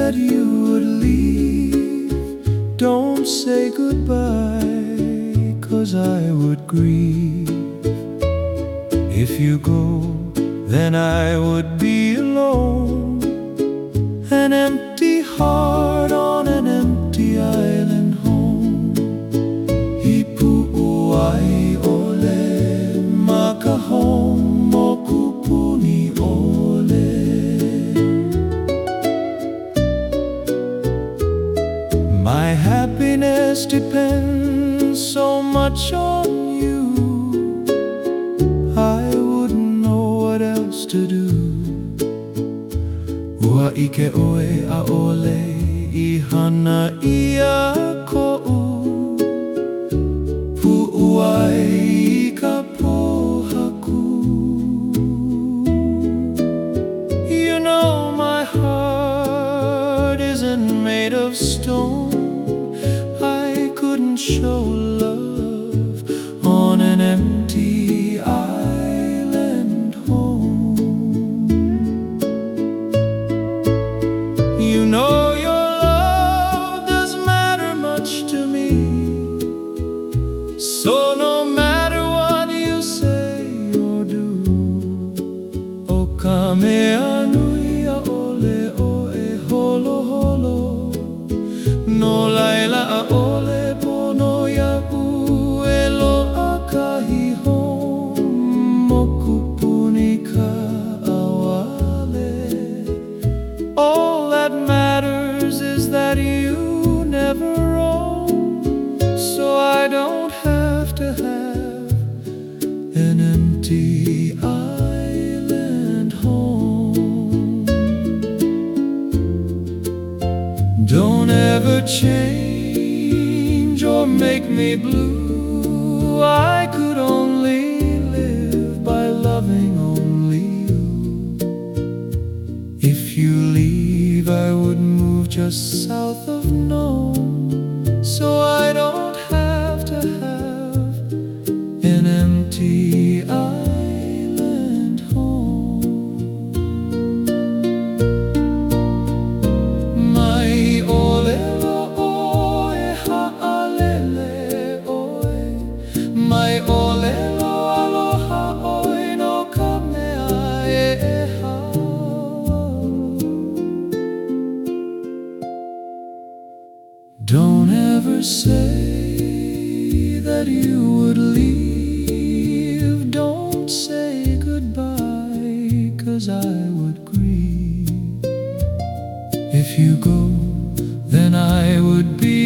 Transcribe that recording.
that you would leave. Don't say goodbye, 'cause I would grieve. If you go, then I would be alone, an empty heart on an empty island home. Hipu'uai ole makahome mokupuni ole. My happiness depends so much on you. I wouldn't know what else to do. Ua ike oe a ole I hana ia ko'u. Pu'uai I ka pohaku. You know my heart isn't made of stone. I couldn't show love on an empty island home. You know your love doesn't matter much to me, so no matter what you say or do, o kamea nui a ole o e holo holo. No laila a ole pono yaku e loa kahi home mokupuni ka awale. All that matters is that you never roam, so I don't have to have an empty island home. Don't ever change or make me blue. I could only live by loving only you. If you leave, I would move just south of Nome, so I don't have to have an empty island home. Mai olelo oe ha'alele oe. Mai olelo aloha oe no ka mea e hawa. Don't ever say that you would leave. Don't say goodbye, 'cause I would grieve. If you go, then I would be